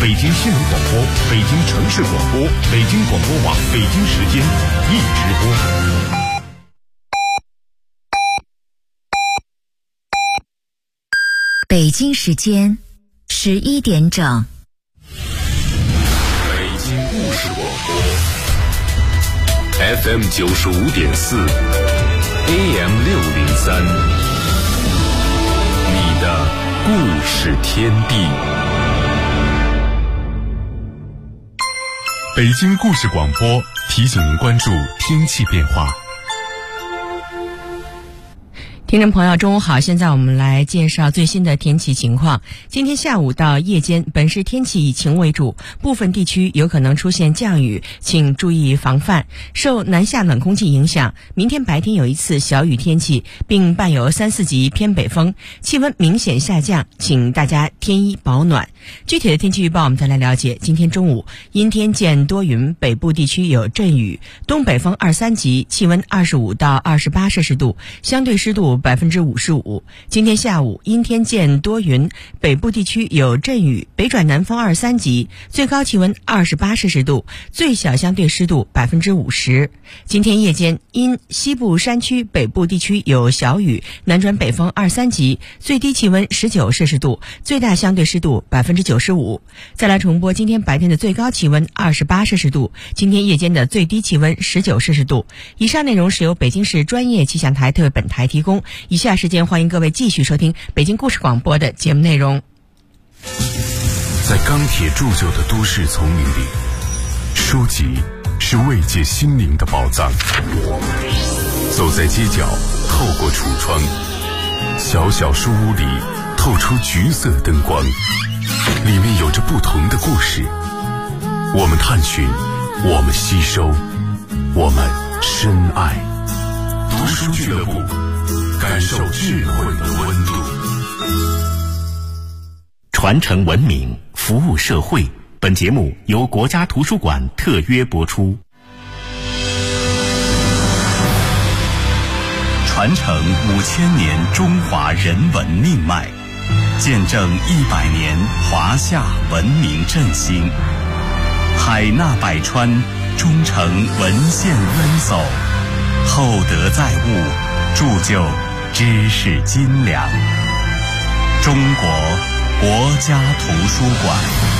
北京新闻广播、北京城市广播、北京广播网北京时间一直播。 北京时间11点整。 北京故事广播 FM 95.4 AM 603，你的故事天地。北京故事广播提醒您关注天气变化。 听众朋友中午好，现在我们来介绍最新的天气情况。今天下午到夜间，本市天气以晴为主，部分地区有可能出现降雨，请注意防范。受南下冷空气影响，明天白天有一次小雨天气，并伴有3-4级偏北风，气温明显下降，请大家添衣保暖。具体的天气预报我们再来了解。今天中午阴天见多云，北部地区有阵雨，东北风2-3级，气温25到28摄氏度，相对湿度55%。今天下午阴天见多云，北部地区有阵雨，北转南风2-3级，最高气温28摄氏度，最小相对湿度50%。今天夜间因西部山区北部地区有小雨，南转北风2-3级，最低气温19摄氏度，最大相对湿度95%。再来重播今天白天的最高气温28摄氏度，今天夜间的最低气温19摄氏度。以上内容是由北京市专业气象台特本台提供。以下时间欢迎各位继续收听北京故事广播的节目内容。 在钢铁铸就的都市丛林里，书籍是慰藉心灵的宝藏。走在街角，透过橱窗，小小书屋里透出橘色灯光，里面有着不同的故事。我们探寻，我们吸收，我们深爱。读书俱乐部，感受智慧的温度。传承文明，服务社会。本节目由国家图书馆特约播出。传承5000年中华人文命脉，见证100年华夏文明振兴。海纳百川，忠诚文献渊薮，厚德载物，铸就知识斤两。中国国家图书馆。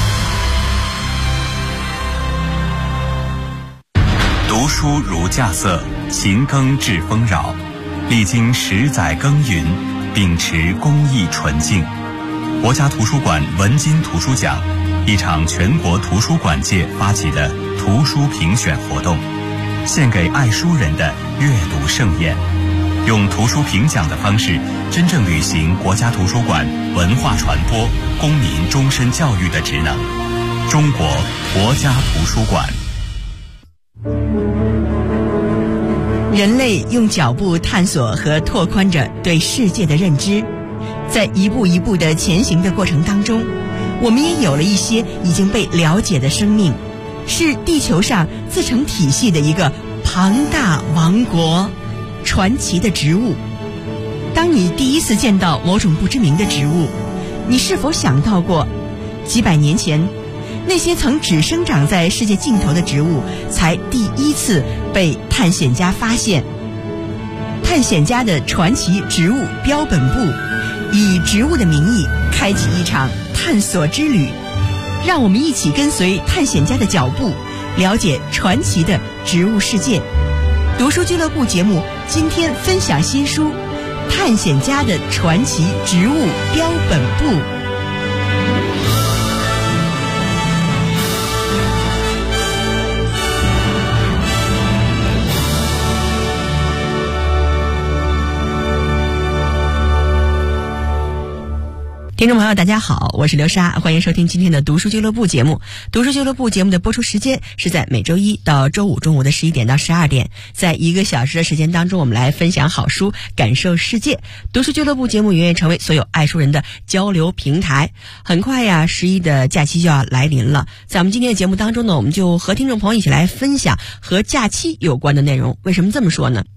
读书如稼穑，勤耕致丰饶。历经10载耕耘，秉持公益纯净，国家图书馆文津图书奖，一场全国图书馆界发起的图书评选活动，献给爱书人的阅读盛宴。用图书评奖的方式，真正履行国家图书馆文化传播、公民终身教育的职能。中国国家图书馆。 人类用脚步探索和拓宽着对世界的认知，在一步一步的前行的过程当中，我们也有了一些已经被了解的生命，是地球上自成体系的一个庞大王国，传奇的植物。当你第一次见到某种不知名的植物，你是否想到过几百年前那些曾只生长在世界尽头的植物才第一次被探险家发现？探险家的传奇植物标本部以植物的名义开启一场探索之旅，让我们一起跟随探险家的脚步，了解传奇的植物世界。读书俱乐部节目今天分享新书《探险家的传奇植物标本部》。听众朋友大家好，我是刘莎，欢迎收听今天的读书俱乐部节目。读书俱乐部节目的播出时间是在每周一到周五中午的11点到12点，在1个小时的时间当中，我们来分享好书，感受世界。读书俱乐部节目永远成为所有爱书人的交流平台。很快呀，11的假期就要来临了，在我们今天的节目当中呢，我们就和听众朋友一起来分享和假期有关的内容。为什么这么说呢？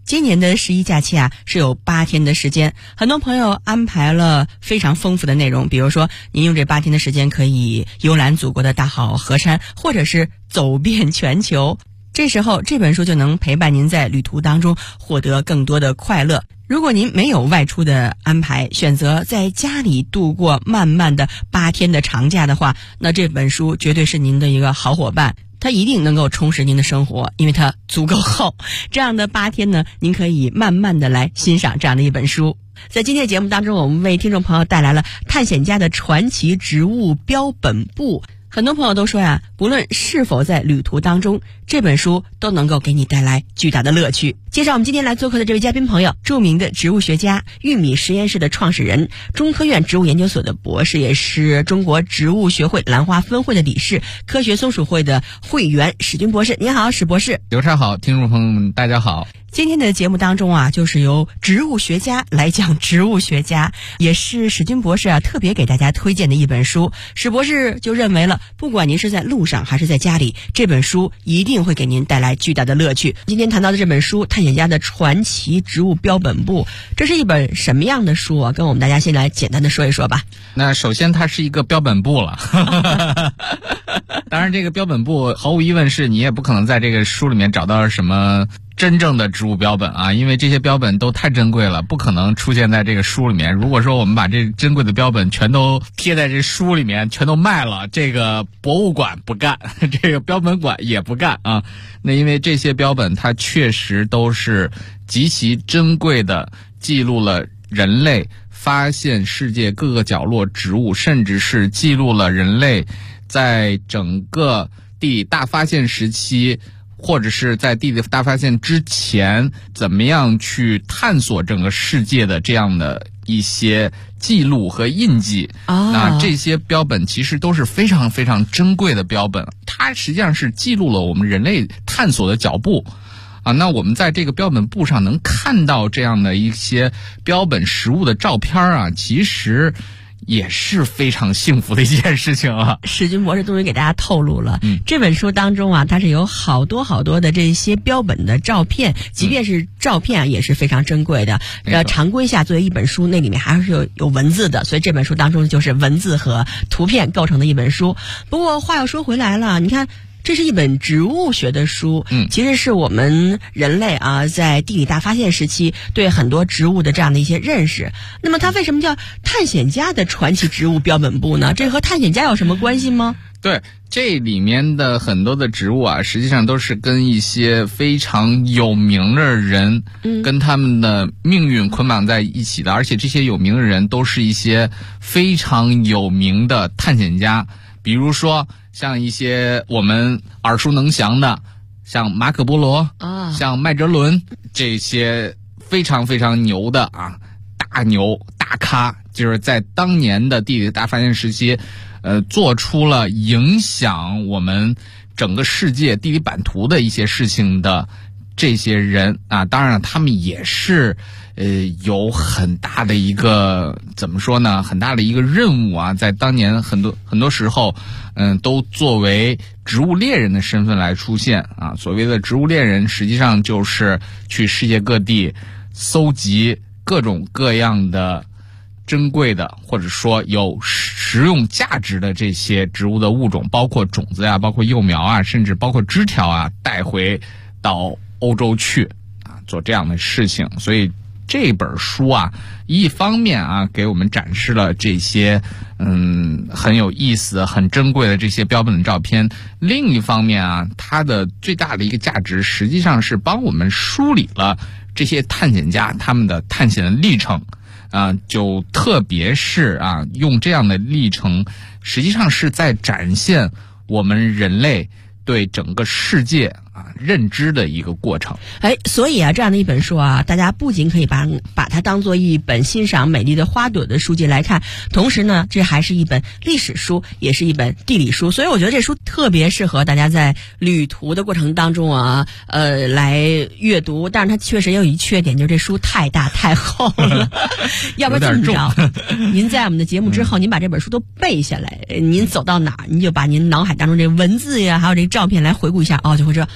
今年的11假期啊，是有8天的时间，很多朋友安排了非常丰富的内容，比如说您用这8天的时间可以游览祖国的大好河山，或者是走遍全球。这时候这本书就能陪伴您在旅途当中获得更多的快乐。如果您没有外出的安排，选择在家里度过漫漫的8天的长假的话，那这本书绝对是您的一个好伙伴。它一定能够充实您的生活，因为它足够厚。这样的8天呢，您可以慢慢的来欣赏这样的一本书。在今天的节目当中，我们为听众朋友带来了《探险家的传奇植物标本簿》。很多朋友都说呀，不论是否在旅途当中，这本书都能够给你带来巨大的乐趣。介绍我们今天来做客的这位嘉宾朋友，著名的植物学家、玉米实验室的创始人、中科院植物研究所的博士，也是中国植物学会兰花分会的理事、科学松鼠会的会员史军博士。你好，史博士。 刘畅好，听众朋友们大家好。 今天的节目当中啊，就是由植物学家来讲植物学家，也是史军博士啊特别给大家推荐的一本书。史博士就认为了，不管您是在路上还是在家里，这本书一定会给您带来巨大的乐趣。今天谈到的这本书《探险家的传奇植物标本簿》，这是一本什么样的书啊？跟我们大家先来简单的说一说吧。 那首先它是一个标本簿了当然这个标本簿毫无疑问是你也不可能在这个书里面找到什么真正的植物标本啊，因为这些标本都太珍贵了，不可能出现在这个书里面。如果说我们把这珍贵的标本全都贴在这书里面，全都卖了，这个博物馆不干，这个标本馆也不干啊。那因为这些标本它确实都是极其珍贵的，记录了人类发现世界各个角落植物，甚至是记录了人类在整个地理大发现时期，或者是在地理大发现之前，怎么样去探索整个世界的这样的一些记录和印记。那这些标本其实都是非常非常珍贵的标本，它实际上是记录了我们人类探索的脚步。那我们在这个标本簿上能看到这样的一些标本实物的照片啊，其实也是非常幸福的一件事情啊。 史军博士终于给大家透露了，这本书当中啊，它是有好多好多的这些标本的照片，即便是照片啊，也是非常珍贵的。常规下作为一本书，那里面还是有文字的，所以这本书当中就是文字和图片构成的一本书。不过话又说回来了，你看，这是一本植物学的书，其实是我们人类啊在地理大发现时期对很多植物的这样的一些认识。那么它为什么叫探险家的传奇植物标本簿呢？这和探险家有什么关系吗？ 对，这里面的很多的植物啊，实际上都是跟一些非常有名的人，跟他们的命运捆绑在一起的，而且这些有名的人都是一些非常有名的探险家。比如说像一些我们耳熟能详的，像马可波罗像麦哲伦，这些非常非常牛的啊，大牛大咖，就是在当年的地理大发现时期做出了影响我们整个世界地理版图的一些事情的这些人啊。当然他们也是有很大的一个怎么说呢，很大的一个任务啊，在当年很多时候都作为植物猎人的身份来出现啊。所谓的植物猎人实际上就是去世界各地搜集各种各样的珍贵的或者说有实用价值的这些植物的物种，包括种子啊，包括幼苗啊，甚至包括枝条啊，带回到欧洲去啊，做这样的事情。所以这本书啊，一方面啊给我们展示了这些很有意思很珍贵的这些标本的照片，另一方面啊，它的最大的一个价值实际上是帮我们梳理了这些探险家他们的探险的历程啊，就特别是啊用这样的历程实际上是在展现我们人类对整个世界啊认知的一个过程。 所以啊，这样的一本书啊，大家不仅可以把它当做一本欣赏美丽的花朵的书籍来看，同时呢，这还是一本历史书，也是一本地理书。所以我觉得这书特别适合大家在旅途的过程当中啊，来阅读。但是它确实有一缺点，就是这书太大太厚了。要不然这么着，您在我们的节目之后，您把这本书都背下来，您走到哪儿，您就把您脑海当中这文字呀，还有这照片来回顾一下，就会知道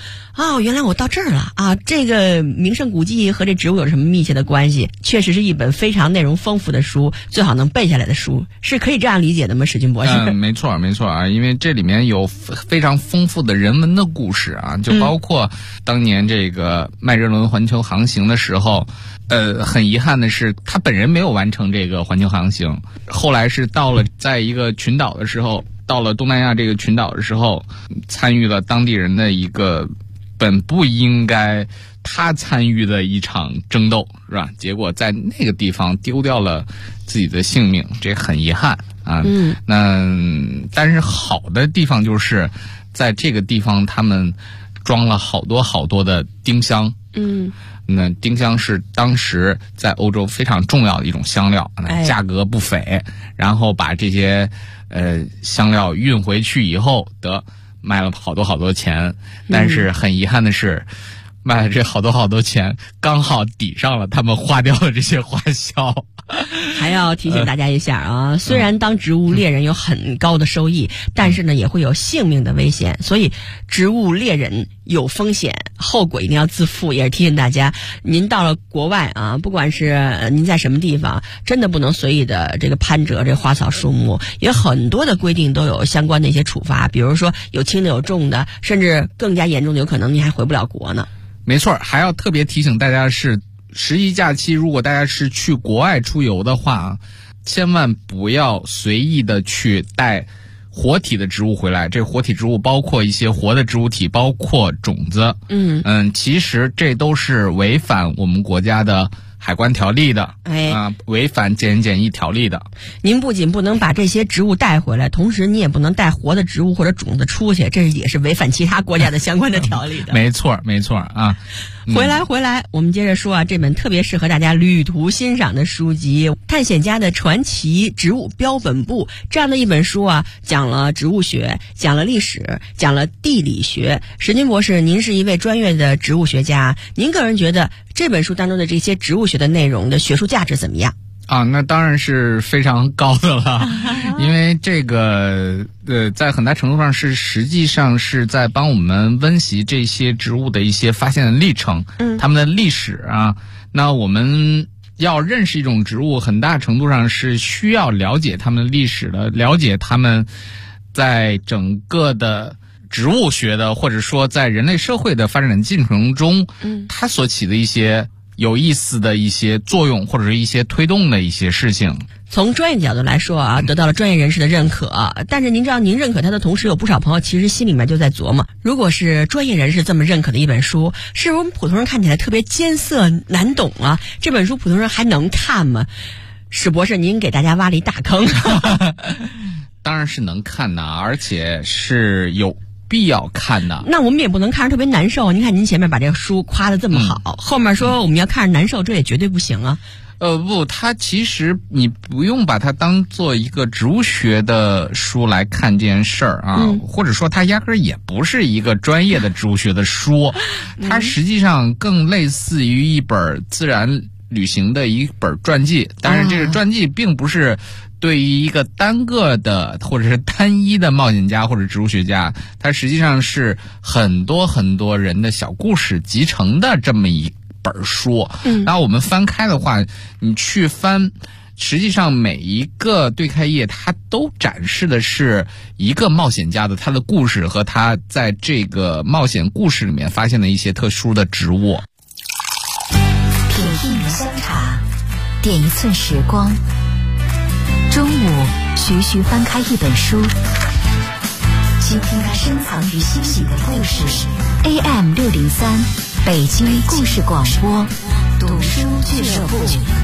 原来我到这儿了啊！这个名胜古迹和这植物有什么密切的关系？确实是一本非常内容丰富的书，最好能背下来的书，是可以这样理解的吗？史军博士？ 没错啊，因为这里面有非常丰富的人文的故事啊，就包括当年这个麦哲伦环球航行的时候，很遗憾的是他本人没有完成这个环球航行，后来是到了在一个群岛的时候，到了东南亚这个群岛的时候，参与了当地人的一个本不应该他参与的一场争斗，是吧？结果在那个地方丢掉了自己的性命，这很遗憾啊。但是好的地方就是在这个地方他们装了好多的丁香。那丁香是当时在欧洲非常重要的一种香料，价格不菲。然后把这些香料运回去以后，卖了好多钱。但是很遗憾的是，卖了这好多钱，刚好抵上了他们花掉的这些花销。 还要提醒大家一下啊，虽然当植物猎人有很高的收益，但是呢也会有性命的危险，所以植物猎人有风险，后果一定要自负。也是提醒大家，您到了国外啊，不管是您在什么地方，真的不能随意的这个攀折这花草树木，有很多的规定都有相关的一些处罚，比如说有轻的有重的，甚至更加严重的有可能您还回不了国呢。 没错，还要特别提醒大家是，十一假期如果大家是去国外出游的话，千万不要随意的去带活体的植物回来。这活体植物包括一些活的植物体，包括种子。其实这都是违反我们国家的海关条例的，违反检疫条例的。 您不仅不能把这些植物带回来，同时你也不能带活的植物或者种子出去，这也是违反其他国家的相关的条例的。 没错啊。 回来，我们接着说啊，这本特别适合大家旅途欣赏的书籍《探险家的传奇植物标本部》这样的一本书啊，讲了植物学，讲了历史，讲了地理学。史军博士，您是一位专业的植物学家，您个人觉得这本书当中的这些植物学的内容的学术价值怎么样？ 那当然是非常高的了，因为这个在很大程度上是实际上是在帮我们温习这些植物的一些发现的历程，他们的历史啊。那我们要认识一种植物，很大程度上是需要了解他们的历史的，了解他们在整个的植物学的，或者说在人类社会的发展进程中，它所起的一些有意思的一些作用，或者是一些推动的一些事情。 从专业角度来说啊，得到了专业人士的认可，但是您知道，您认可他的同时，有不少朋友其实心里面就在琢磨，如果是专业人士这么认可的一本书，是我们普通人看起来特别艰涩难懂啊，这本书普通人还能看吗？史博士，您给大家挖了一大坑。 当然是能看的，而且是有必要看的。 那我们也不能看着特别难受。您看您前面把这个书夸得这么好，后面说我们要看着难受，这也绝对不行啊。 不，它其实你不用把它当做一个植物学的书来看这件事儿啊，或者说它压根儿也不是一个专业的植物学的书，它实际上更类似于一本自然旅行的一本传记。当然，这个传记并不是对于一个单个的或者是单一的冒险家或者植物学家，它实际上是很多人的小故事集成的这么一本书。然后我们翻开的话，你去翻，实际上每一个对开页它都展示的是一个冒险家的他的故事和他在这个冒险故事里面发现的一些特殊的植物。 品一壶香茶，点一寸时光。中午徐徐翻开一本书，倾听它深藏于心底的故事。AM 603北京故事广播，读书俱乐部。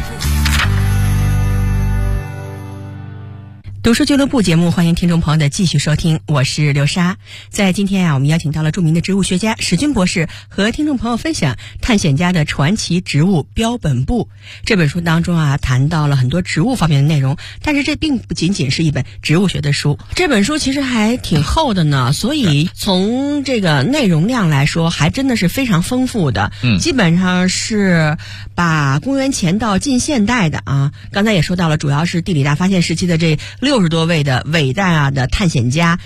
读书俱乐部节目，欢迎听众朋友的继续收听，我是刘莎。在今天啊，我们邀请到了著名的植物学家史军博士，和听众朋友分享《探险家的传奇植物标本部》这本书当中啊，谈到了很多植物方面的内容，但是这并不仅仅是一本植物学的书，这本书其实还挺厚的呢，所以从这个内容量来说，还真的是非常丰富的。基本上是把公元前到近现代的啊，刚才也说到了，主要是地理大发现时期的这60多位的伟大的探险家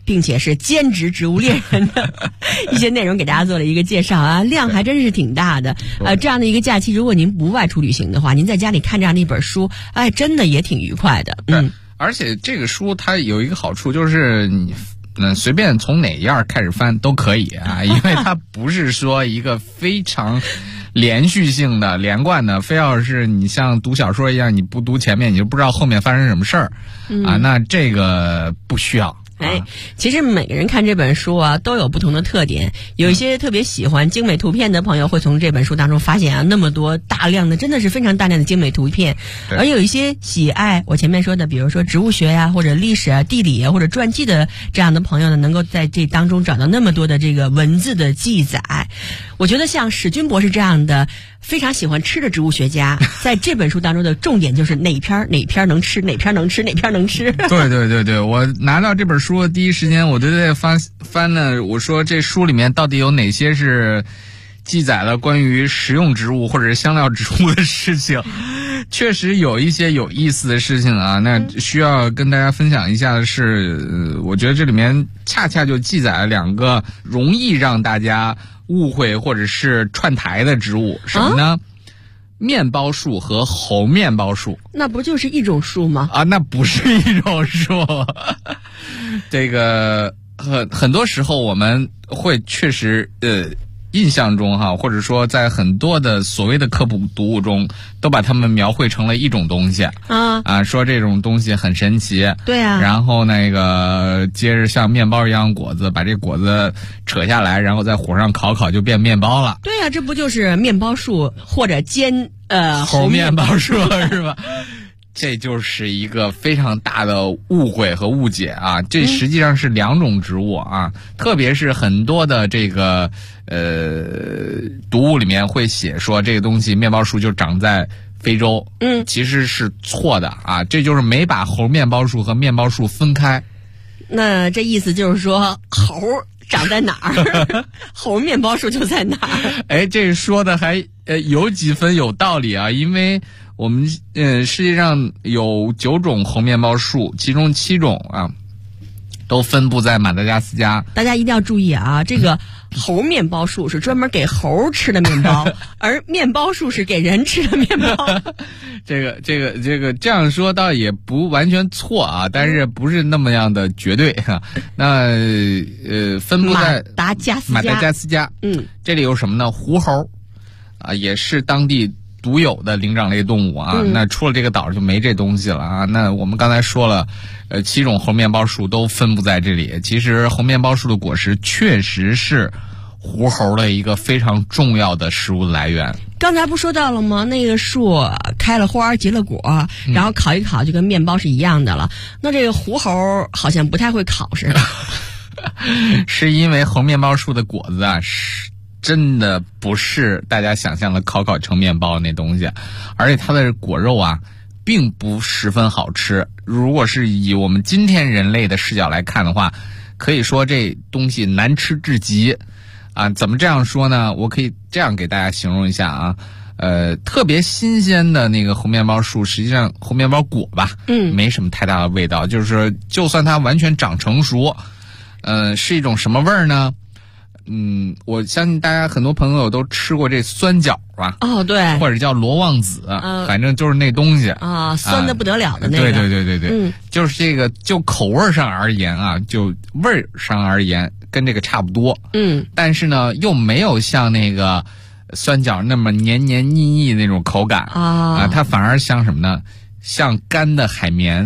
并且是兼职植物猎人的一些内容给大家做了一个介绍啊，量还真是挺大的。这样的一个假期，如果您不外出旅行的话，您在家里看这样的一本书，哎，真的也挺愉快的。 而且这个书它有一个好处，就是你随便从哪页开始翻都可以啊，因为它不是说一个非常连续性的连贯的，非要是你像读小说一样，你不读前面你就不知道后面发生什么事儿啊，那这个不需要。 其实每个人看这本书啊都有不同的特点，有一些特别喜欢精美图片的朋友会从这本书当中发现啊那么多大量的，真的是非常大量的精美图片，而有一些喜爱我前面说的比如说植物学呀或者历史啊地理啊或者传记的这样的朋友呢，能够在这当中找到那么多的这个文字的记载。我觉得像史军博士这样的非常喜欢吃的植物学家，在这本书当中的重点就是哪篇能吃，哪篇能吃，哪篇能吃。 对，我拿到这本书的第一时间，我就在翻了，我说这书里面到底有哪些是记载了关于食用植物或者是香料植物的事情。确实有一些有意思的事情啊，那需要跟大家分享一下的是，我觉得这里面恰恰就记载了两个容易让大家误会或者是串台的植物，什么呢？面包树和猴面包树。 那不就是一种树吗？ 啊，那不是一种树。这个很多时候我们会确实印象中哈，或者说在很多的所谓的科普读物中，都把它们描绘成了一种东西说这种东西很神奇。 对啊。 然后那个接着像面包一样果子，把这果子扯下来，然后在火上烤就变面包了。 对啊，这不就是面包树或者煎猴面包树是吧？这就是一个非常大的误会和误解啊！这实际上是两种植物啊，特别是很多的这个读物里面会写说这个东西面包树就长在非洲，其实是错的啊！这就是没把猴面包树和面包树分开。 那这意思就是说猴长在哪儿，猴面包树就在哪儿。 哎，这说的还有几分有道理啊，因为我们世界上有9种猴面包树，其中7种啊都分布在马达加斯加。 大家一定要注意啊，这个猴面包树是专门给猴吃的面包，而面包树是给人吃的面包。 这样说倒也不完全错啊，但是不是那么样的绝对哈。那分布在马达加斯加， 这里有什么呢？狐猴啊，也是当地独有的灵长类动物啊。那除了这个岛就没这东西了啊。那我们刚才说了7种猴面包树都分布在这里。其实猴面包树的果实确实是狐猴的一个非常重要的食物来源。 刚才不说到了吗？那个树开了花结了果，然后烤一烤就跟面包是一样的了。那这个狐猴好像不太会烤似的。 是因为猴面包树的果子啊是真的不是大家想象的烤成面包那东西，而且它的果肉啊并不十分好吃。如果是以我们今天人类的视角来看的话，可以说这东西难吃至极啊。怎么这样说呢？我可以这样给大家形容一下啊。特别新鲜的那个猴面包树，实际上猴面包果吧，没什么太大的味道，就是说就算它完全长成熟，是一种什么味儿呢？我相信大家很多朋友都吃过这酸角吧？哦，对，或者叫罗望子，反正就是那东西啊，酸的不得了的那个。对，就是这个，就口味上而言啊，就味儿上而言，跟这个差不多。但是呢，又没有像那个酸角那么黏黏腻腻那种口感啊，它反而像什么呢？像干的海绵。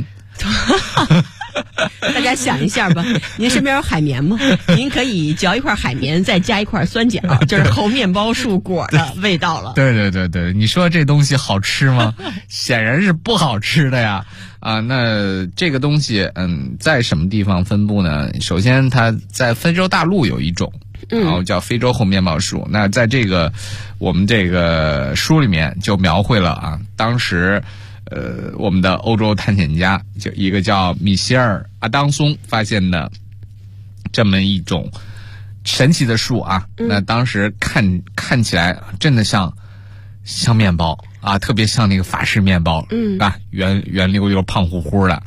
大家想一下吧，您身边有海绵吗？您可以嚼一块海绵，再加一块酸角，就是猴面包树果的味道了。 对，你说这东西好吃吗？显然是不好吃的呀。啊，那这个东西，在什么地方分布呢？首先，它在非洲大陆有一种，然后叫非洲猴面包树。那在这个我们这个书里面就描绘了啊，当时。我们的欧洲探险家就一个叫米歇尔·阿当松发现的这么一种神奇的树啊，那当时看起来真的像面包啊，特别像那个法式面包，啊，圆溜溜、胖乎乎的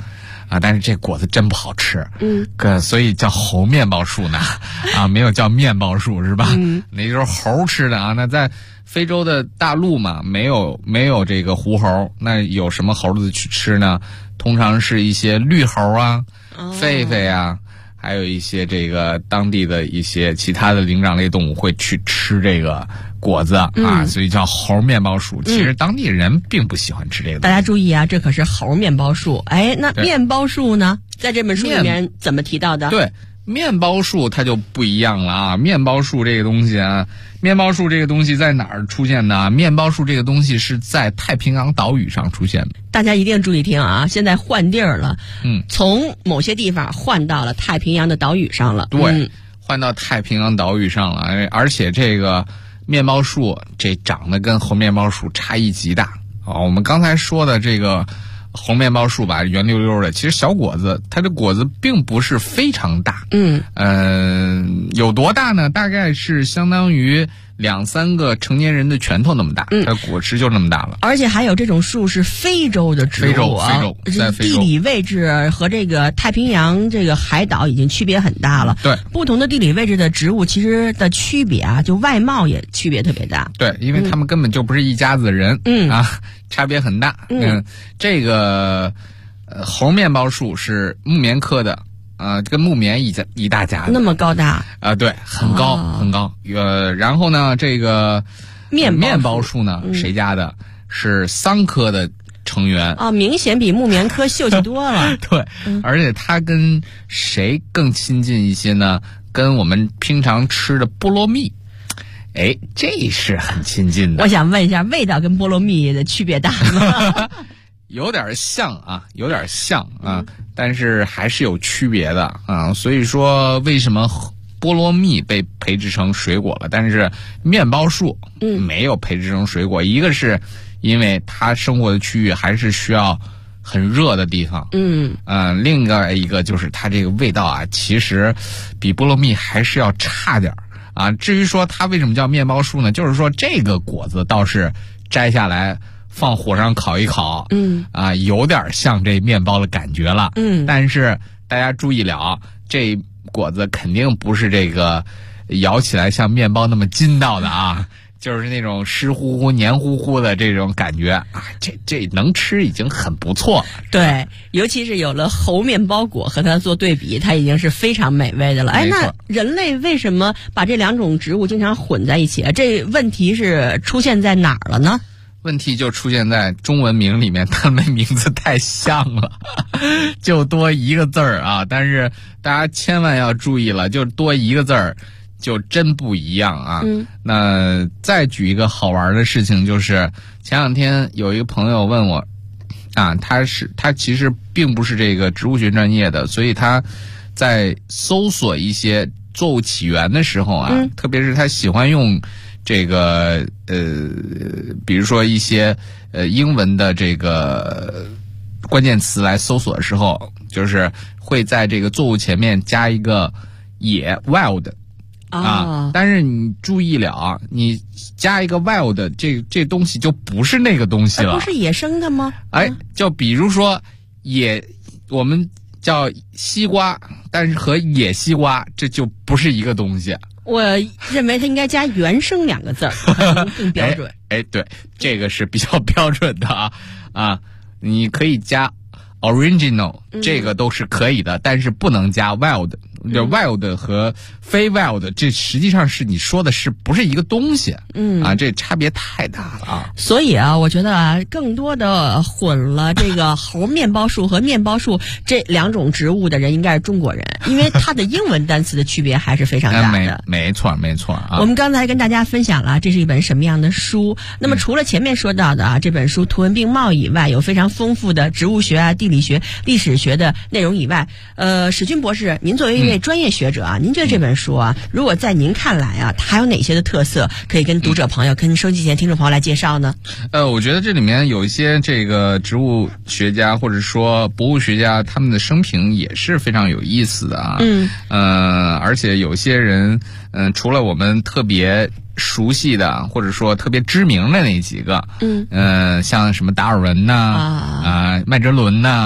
啊，但是这果子真不好吃，所以叫猴面包树呢，啊，没有叫面包树是吧？那就是猴吃的啊。那在非洲的大陆嘛，没有这个狐猴，那有什么猴子去吃呢？通常是一些绿猴啊、狒狒啊，还有一些这个当地的一些其他的灵长类动物会去吃这个果子啊，所以叫猴面包树。其实当地人并不喜欢吃这个。 大家注意啊，这可是猴面包树。哎，那面包树呢？在这本书里面怎么提到的？ 对，面包树它就不一样了啊。面包树这个东西啊，面包树这个东西在哪儿出现的？面包树这个东西是在太平洋岛屿上出现的。 大家一定注意听啊！现在换地儿了，从某些地方换到了太平洋的岛屿上了。 对，换到太平洋岛屿上了，而且这个面包树这长得跟猴面包树差异极大啊。我们刚才说的这个红面包树吧，圆溜溜的，其实小果子，它的果子并不是非常大，有多大呢？大概是相当于2-3个成年人的拳头那么大，它果实就那么大了。 而且还有这种树是非洲的植物啊， 在非洲地理位置和这个太平洋这个海岛已经区别很大了。 对， 不同的地理位置的植物其实的区别啊，就外貌也区别特别大。 对，因为他们根本就不是一家子的人，差别很大。这个猴面包树是木棉科的。跟木棉一大家子， 那么高大啊，对，很高很高。然后呢，这个面包树呢，谁家的？是桑科的成员啊，明显比木棉科秀气多了。 对，而且它跟谁更亲近一些呢？跟我们平常吃的菠萝蜜。哎，这是很亲近的。 我想问一下，味道跟菠萝蜜的区别大吗？ 有点像啊，但是还是有区别的啊。所以说，为什么菠萝蜜被培植成水果了，但是面包树没有培植成水果？一个是因为它生活的区域还是需要很热的地方，另一个就是它这个味道啊，其实比菠萝蜜还是要差点啊。至于说它为什么叫面包树呢？就是说这个果子倒是摘下来放火上烤一烤，有点像这面包的感觉了，但是大家注意了，这果子肯定不是这个咬起来像面包那么筋道的啊，就是那种湿乎乎、黏糊糊的这种感觉啊，这能吃已经很不错了。 对，尤其是有了猴面包果和它做对比，它已经是非常美味的了。哎，那人类为什么把这两种植物经常混在一起啊？这问题是出现在哪儿了呢？ 问题就出现在中文名里面，他们名字太像了，就多一个字儿啊！但是大家千万要注意了，就多一个字儿，就真不一样啊！那再举一个好玩的事情，就是前两天有一个朋友问我，啊，他其实并不是这个植物学专业的，所以他在搜索一些作物起源的时候啊，特别是他喜欢用这个比如说一些英文的这个关键词来搜索的时候，就是会在这个作物前面加一个野 wild 啊，但是你注意了啊，你加一个 wild， 这东西就不是那个东西了， 不是野生的吗？ 哎，就比如说我们叫西瓜，但是和野西瓜这就不是一个东西。 我认为它应该加原生2个字儿，更标准。 哎，对，这个是比较标准的啊，你可以加 original，这个都是可以的，但是不能加 wild。wild 和非 wild， 这实际上是你说的是不是一个东西？这差别太大了啊！ 所以啊，我觉得啊，更多的混了这个猴面包树和面包树这2种植物的人应该是中国人，因为它的英文单词的区别还是非常大的。 没错啊！ 我们刚才跟大家分享了这是一本什么样的书。那么除了前面说到的啊，这本书图文并茂以外，有非常丰富的植物学啊、地理学、历史学的内容以外，史军博士，您作为一位专业学者啊，您觉得这本书啊，如果在您看来啊，它还有哪些的特色可以跟读者朋友、跟收机前听众朋友来介绍呢？ 我觉得这里面有一些这个植物学家或者说博物学家他们的生平也是非常有意思的啊。而且有些人除了我们特别熟悉的或者说特别知名的那几个，像什么达尔文呐、麦哲伦呐。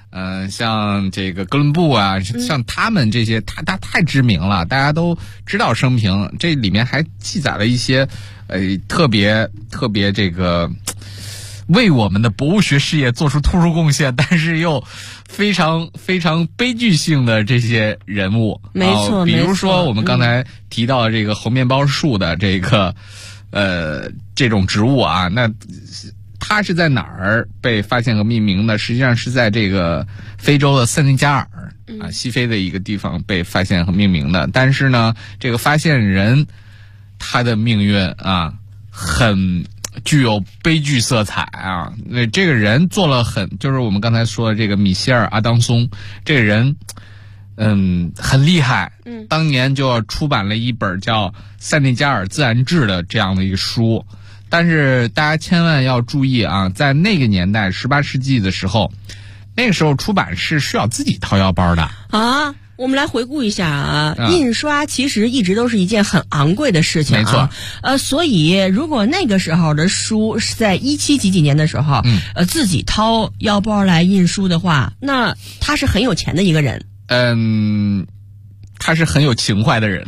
像这个哥伦布啊，像他们这些，他太知名了，大家都知道生平。这里面还记载了一些，特别这个为我们的博物学事业做出突出贡献，但是又非常非常悲剧性的这些人物。 没错， 比如说我们刚才提到的这个猴面包树的这个这种植物啊，那它是在哪儿被发现和命名的？实际上是在这个非洲的塞内加尔啊，西非的一个地方被发现和命名的。但是呢，这个发现人他的命运啊，很具有悲剧色彩啊。那这个人做了就是我们刚才说的这个米歇尔·阿当松，这个人很厉害，当年就出版了一本叫《塞内加尔自然志》的这样的一个书。但是大家千万要注意啊，在那个年代18世纪的时候，那个时候出版是需要自己掏腰包的啊。我们来回顾一下啊，印刷其实一直都是一件很昂贵的事情啊。 没错。 所以如果那个时候的书是在17几年的时候，自己掏腰包来印书的话，那他是很有钱的一个人。 他是很有情怀的人。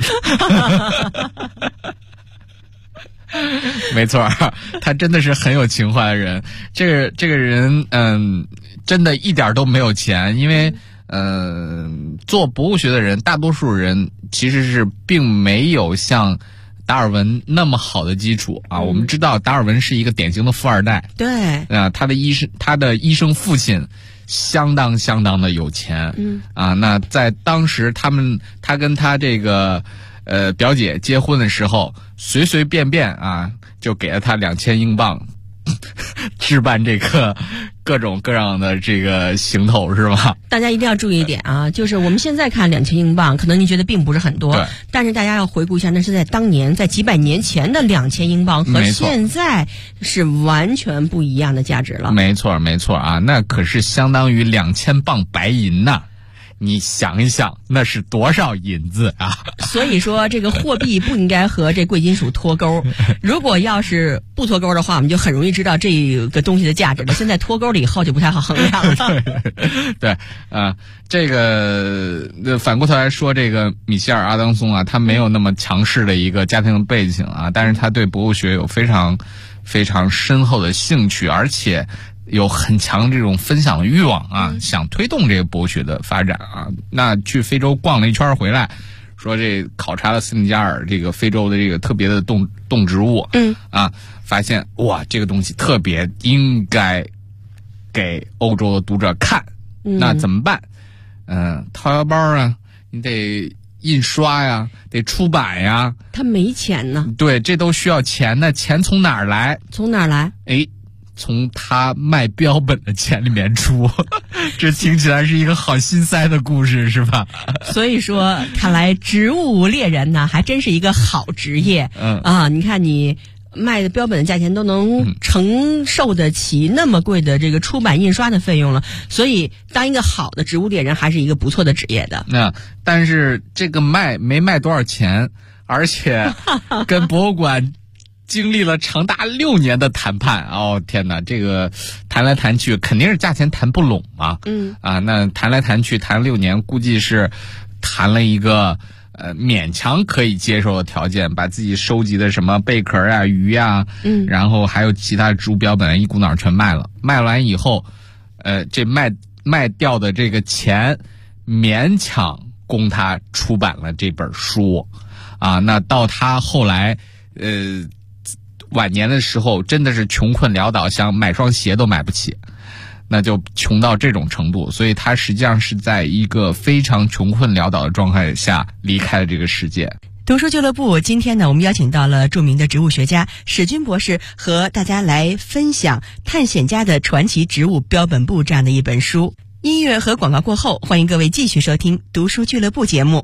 没错，他真的是很有情怀的人。这个人，真的一点都没有钱，因为做博物学的人，大多数人其实是并没有像达尔文那么好的基础啊。我们知道达尔文是一个典型的富二代， 对啊，他的医生父亲相当的有钱，那在当时他跟他这个表姐结婚的时候，随随便便啊就给了他2000英镑，置办这个各种各样的这个行头，是吧？ 大家一定要注意一点啊，就是我们现在看2000英镑，可能你觉得并不是很多，但是大家要回顾一下，那是在当年，在几百年前的2000英镑和现在是完全不一样的价值了。 没错啊，那可是相当于2000磅白银呐。你想一想，那是多少银子啊！ 所以说，这个货币不应该和这贵金属脱钩。如果要是不脱钩的话，我们就很容易知道这个东西的价值了。现在脱钩了以后，就不太好衡量了。 对啊，这个反过头来说，这个米歇尔·阿当松啊，他没有那么强势的一个家庭背景啊，但是他对博物学有非常非常深厚的兴趣，而且有很强这种分享的欲望啊，想推动这个博物学的发展啊。那去非洲逛了一圈回来，说这考察了塞内加尔这个非洲的这个特别的动植物，发现哇，这个东西特别应该给欧洲的读者看，那怎么办？掏腰包啊，你得印刷呀，得出版呀。 他没钱呢。 对，这都需要钱，那钱从哪儿来？从他卖标本的钱里面出。这听起来是一个好心塞的故事，是吧？ 所以说，看来植物猎人呢，还真是一个好职业。你看你卖的标本的价钱都能承受得起那么贵的这个出版印刷的费用了，所以当一个好的植物猎人还是一个不错的职业的。 但是这个没卖多少钱，而且跟博物馆经历了长达6年的谈判。天哪，这个谈来谈去肯定是价钱谈不拢嘛。那谈来谈去谈6年，估计是谈了一个勉强可以接受的条件，把自己收集的什么贝壳啊、鱼啊，然后还有其他植物标本一股脑全卖了。卖完以后，这卖掉的这个钱勉强供他出版了这本书啊。那到他后来晚年的时候，真的是穷困潦倒，想买双鞋都买不起，那就穷到这种程度。所以他实际上是在一个非常穷困潦倒的状态下离开了这个世界。 读书俱乐部，今天呢，我们邀请到了著名的植物学家史军博士，和大家来分享《探险家的传奇植物标本部》这样的一本书。音乐和广告过后，欢迎各位继续收听读书俱乐部节目。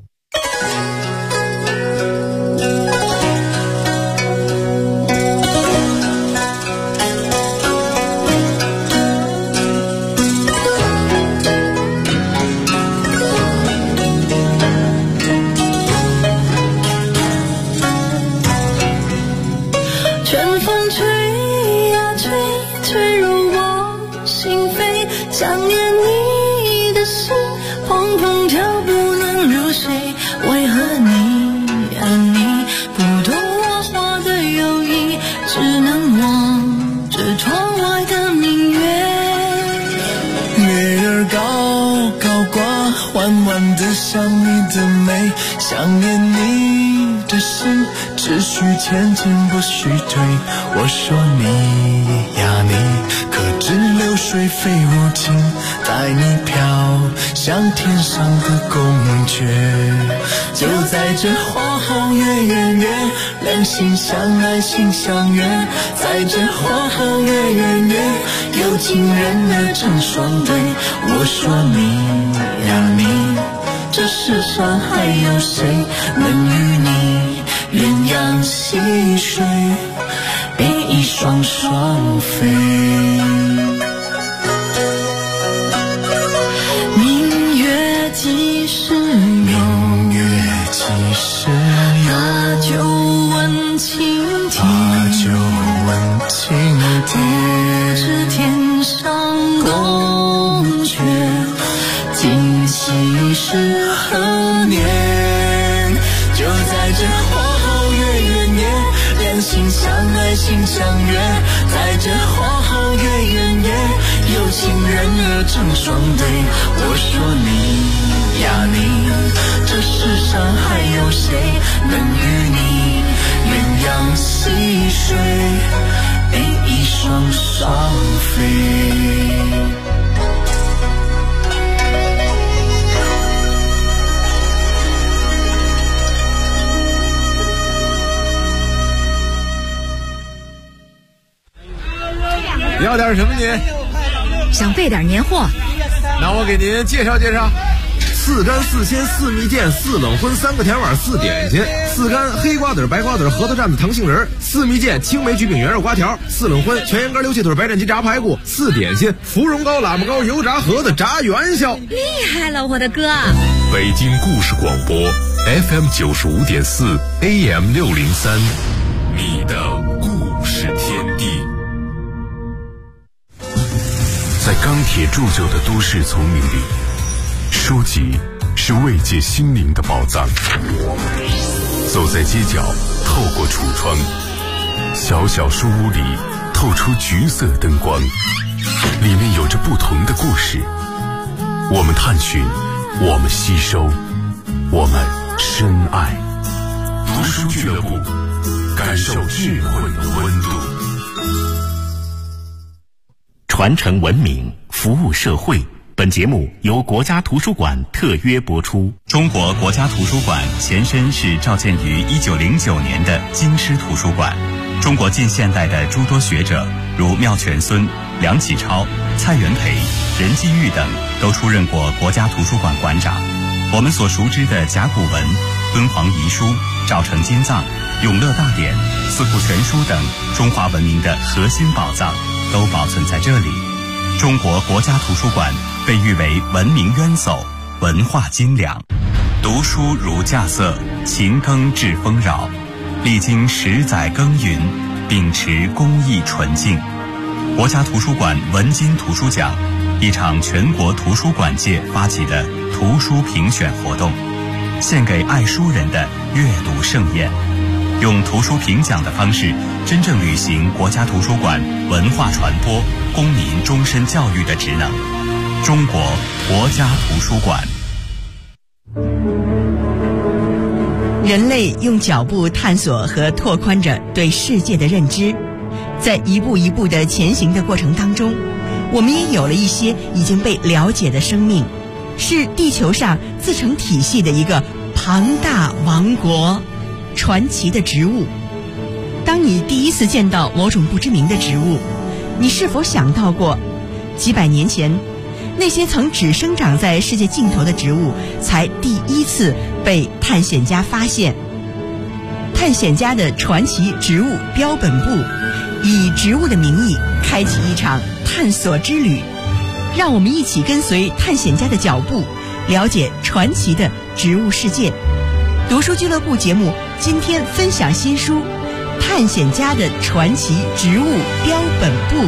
想念你想念你的心，只需前进不需退。我说你呀你，可知流水非无情，带你飘向天上的宫阙。就在这花好月圆夜，两心相爱心相悦，在这花好月圆夜，有情人儿成双对。我说你呀你，这世上还有谁能与你鸳鸯戏水，一双双飞。明月几时有？明月几时有？把酒问青天，把酒问青天。不知天上宫阙，今夕是何年？就在这花好月圆夜，两心相爱心相悦，在这花好月圆夜，有情人儿成双对。我说你呀你，这世上还有谁能与你鸳鸯戏水，一双双飞。 要点什么您？ 想备点年货。 那我给您介绍介绍：4干4鲜4蜜饯4冷荤3个甜碗4点心，4干黑瓜子白瓜子核桃蘸子糖杏仁，4蜜饯青梅焗饼圆肉瓜条，4冷荤全羊肝溜气腿白斩鸡炸排骨，4点心芙蓉糕喇嘛糕油炸盒子炸元宵。 厉害了我的哥！ 北京故事广播 FM 95.4 AM 603，你的故事天地。在钢铁铸就的都市丛林里，书籍是慰藉心灵的宝藏。走在街角，透过橱窗，小小书屋里透出橘色灯光，里面有着不同的故事。我们探寻，我们吸收，我们深爱。读书俱乐部，感受智慧的温度。 传承文明，服务社会。本节目由国家图书馆特约播出。中国国家图书馆前身是召建于1909年的京师图书馆。中国近现代的诸多学者，如妙泉孙、梁启超、蔡元培、任继玉等，都出任过国家图书馆馆长。我们所熟知的甲骨文、敦煌遗书、赵城金藏、永乐大典、四库全书等中华文明的核心宝藏，都保存在这里。中国国家图书馆被誉为文明渊薮，文化精良。读书如稼穑，勤耕致丰饶。历经10载耕耘，秉持公益纯净。国家图书馆文津图书奖，一场全国图书馆界发起的图书评选活动，献给爱书人的阅读盛宴。用图书评奖的方式，真正履行国家图书馆文化传播、公民终身教育的职能。中国国家图书馆。 人类用脚步探索和拓宽着对世界的认知，在一步一步的前行的过程当中，我们也有了一些已经被了解的生命，是地球上自成体系的一个庞大王国。传奇的植物。当你第一次见到某种不知名的植物，你是否想到过几百年前那些曾只生长在世界尽头的植物才第一次被探险家发现？探险家的传奇植物标本部以植物的名义开启一场探索之旅，让我们一起跟随探险家的脚步，了解传奇的植物世界。读书俱乐部节目今天分享新书《探险家的传奇植物标本部》。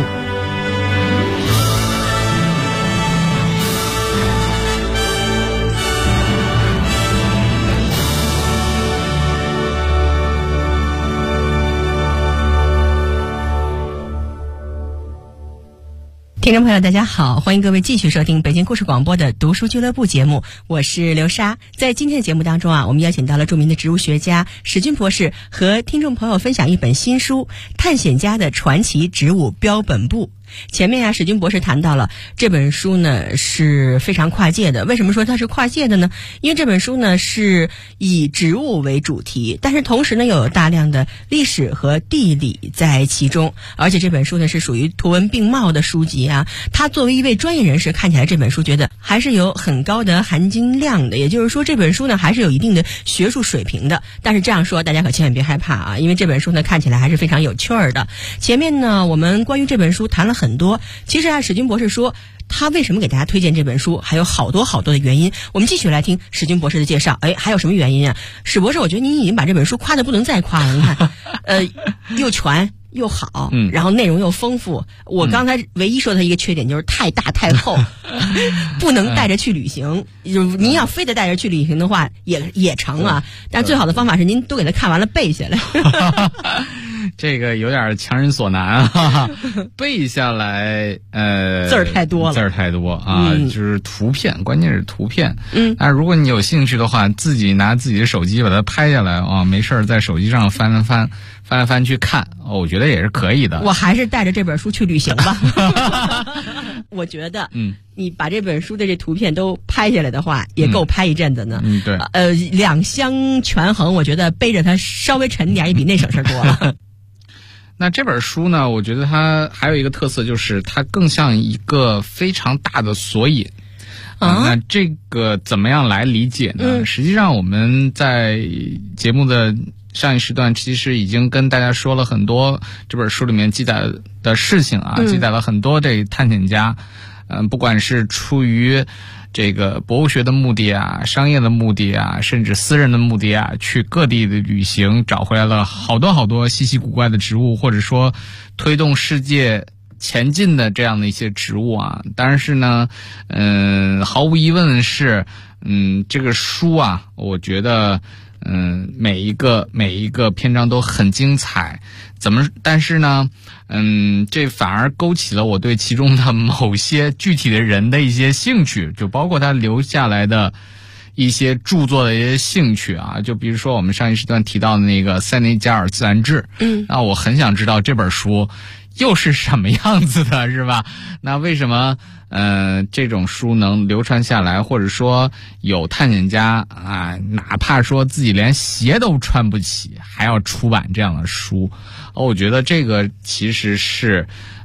听众朋友大家好，欢迎各位继续收听北京故事广播的读书俱乐部节目，我是刘莎。在今天的节目当中我们邀请到了著名的植物学家史军博士，和听众朋友分享一本新书《探险家的传奇植物标本部》。前面史军博士谈到了这本书呢是非常跨界的。为什么说它是跨界的呢？因为这本书呢是以植物为主题，但是同时呢又有大量的历史和地理在其中，而且这本书呢是属于图文并茂的书籍啊。他作为一位专业人士看起来这本书觉得还是有很高的含金量的，也就是说这本书呢还是有一定的学术水平的。但是这样说大家可千万别害怕啊，因为这本书呢看起来还是非常有趣儿的。前面呢我们关于这本书谈了很多，其实史军博士说他为什么给大家推荐这本书还有好多好多的原因。我们继续来听史军博士的介绍。还有什么原因啊？史博士，我觉得您已经把这本书夸得不能再夸了。你看又全又好，然后内容又丰富。我刚才唯一说的一个缺点就是太大太厚，不能带着去旅行。您要非得带着去旅行的话也成啊，但最好的方法是您都给他看完了背下来。 这个有点强人所难啊，背下来字儿太多啊，就是图片，关键是图片。但如果你有兴趣的话，自己拿自己的手机把它拍下来啊，没事在手机上翻来翻去看，我觉得也是可以的。 我还是带着这本书去旅行吧。我觉得你把这本书的这图片都拍下来的话，也够拍一阵子呢。 对。 两相权衡，我觉得背着它稍微沉点也比那省事多了。 那这本书呢，我觉得它还有一个特色，就是它更像一个非常大的索引。那这个怎么样来理解呢？实际上我们在节目的上一时段其实已经跟大家说了很多这本书里面记载的事情啊，记载了很多这探险家，不管是出于这个博物学的目的啊，商业的目的啊，甚至私人的目的啊，去各地的旅行，找回来了好多好多稀奇古怪的植物，或者说推动世界前进的这样的一些植物啊。但是呢，毫无疑问是，这个书啊，我觉得，每一个篇章都很精彩。但是呢，这反而勾起了我对其中的某些具体的人的一些兴趣，就包括他留下来的一些著作的一些兴趣啊。就比如说我们上一时段提到的那个塞内加尔自然志，那我很想知道这本书又是什么样子的，是吧？那为什么这种书能流传下来，或者说有探险家啊，哪怕说自己连鞋都穿不起，还要出版这样的书？我觉得这个其实是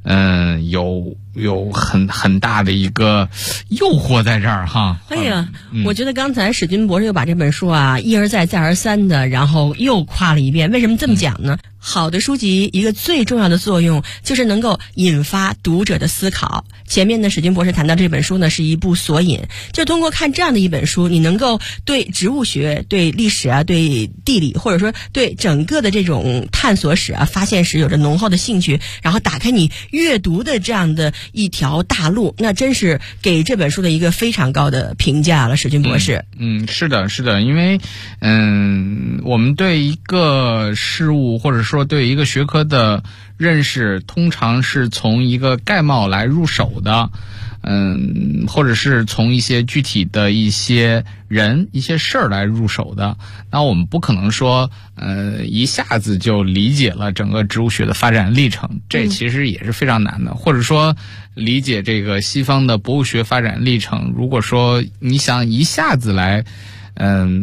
有很大的一个诱惑在这儿哈。 我觉得刚才史军博士又把这本书啊一而再再而三的，然后又夸了一遍。为什么这么讲呢？好的书籍一个最重要的作用就是能够引发读者的思考。前面呢，史军博士谈到这本书呢是一部索引，就通过看这样的一本书，你能够对植物学、对历史啊、对地理，或者说对整个的这种探索史啊、发现史有着浓厚的兴趣，然后打开你阅读的这样的一条大路，那真是给这本书的一个非常高的评价了，史军博士。 是的，因为我们对一个事物或者说对一个学科的认识，通常是从一个概貌来入手的，或者是从一些具体的一些人、一些事儿来入手的。那我们不可能说，一下子就理解了整个植物学的发展历程，这其实也是非常难的。或者说，理解这个西方的博物学发展历程，如果说你想一下子来，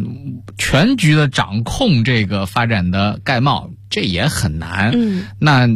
全局的掌控这个发展的概貌，这也很难。那